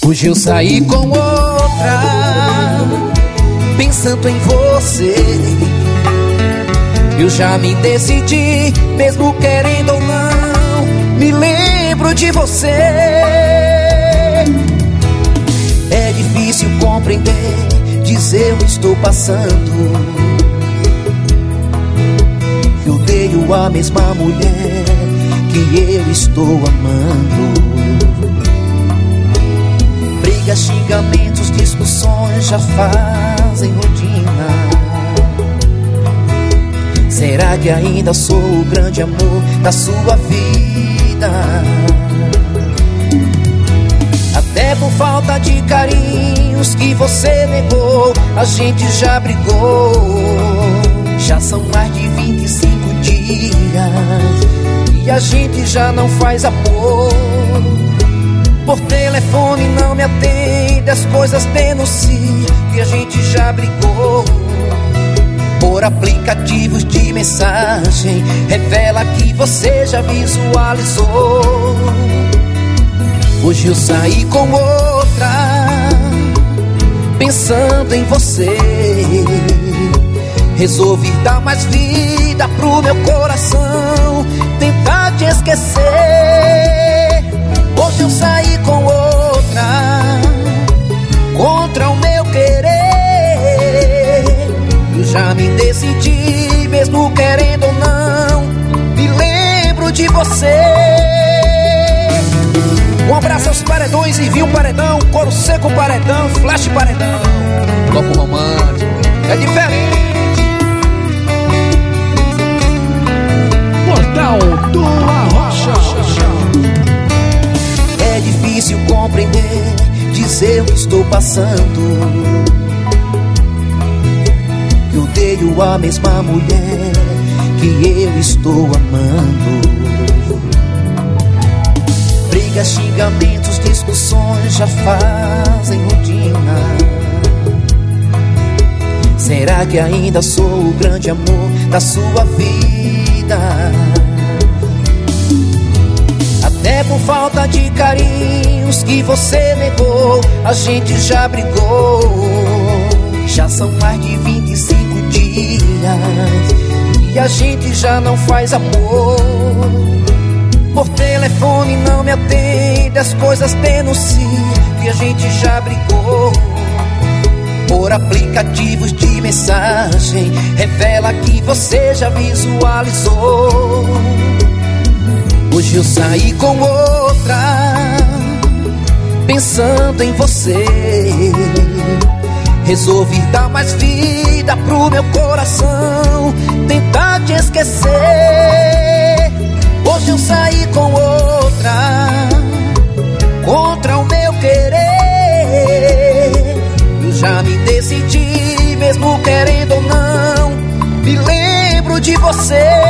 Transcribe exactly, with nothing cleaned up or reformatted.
Hoje eu saí com outra, pensando em você. Eu já me decidi, mesmo querendo ou não, me lembro de você. É difícil compreender, dizer eu estou passando. Eu odeio a mesma mulher que eu estou amando. Brigas, xingamentos, discussões já fazem rotina. Será que ainda sou o grande amor da sua vida? Até por falta de carinhos que você negou, a gente já brigou. Já são mais de vinte e cinco dias e a gente já não faz amor. Por telefone não me atende, as coisas denunciam que a gente já brigou. Por aplicativos de mensagem revela que você já visualizou. Hoje eu saí com outra, pensando em você. Resolvi dar mais vida pro meu coração, tentar te esquecer. Hoje eu saí com outra, contra o meu querer. Eu já me decidi, mesmo querendo ou não, me lembro de você. Um abraço aos paredões, Envio Paredão, Coro Seco Paredão, Flash Paredão. Bloco romântico, é diferente. Portal do Arrocha. É difícil compreender, dizer eu estou passando. Eu odeio a mesma mulher que eu estou amando. Brigas, xingamentos, discussões já fazem rotina. Será que ainda sou o grande amor da sua vida? Até por falta de carinhos que você negou, a gente já brigou. Já são mais de vinte e cinco dias e a gente já não faz amor. Por telefone não me atende, as coisas denunciam que a gente já brigou. Por aplicativos de mensagem revela que você já visualizou. Hoje eu saí com outra, pensando em você. Resolvi dar mais vida pro meu coração, tentar te esquecer. Hoje eu saí com outra, contra o meu querer. Eu já me decidi, mesmo querendo ou não, me lembro de você.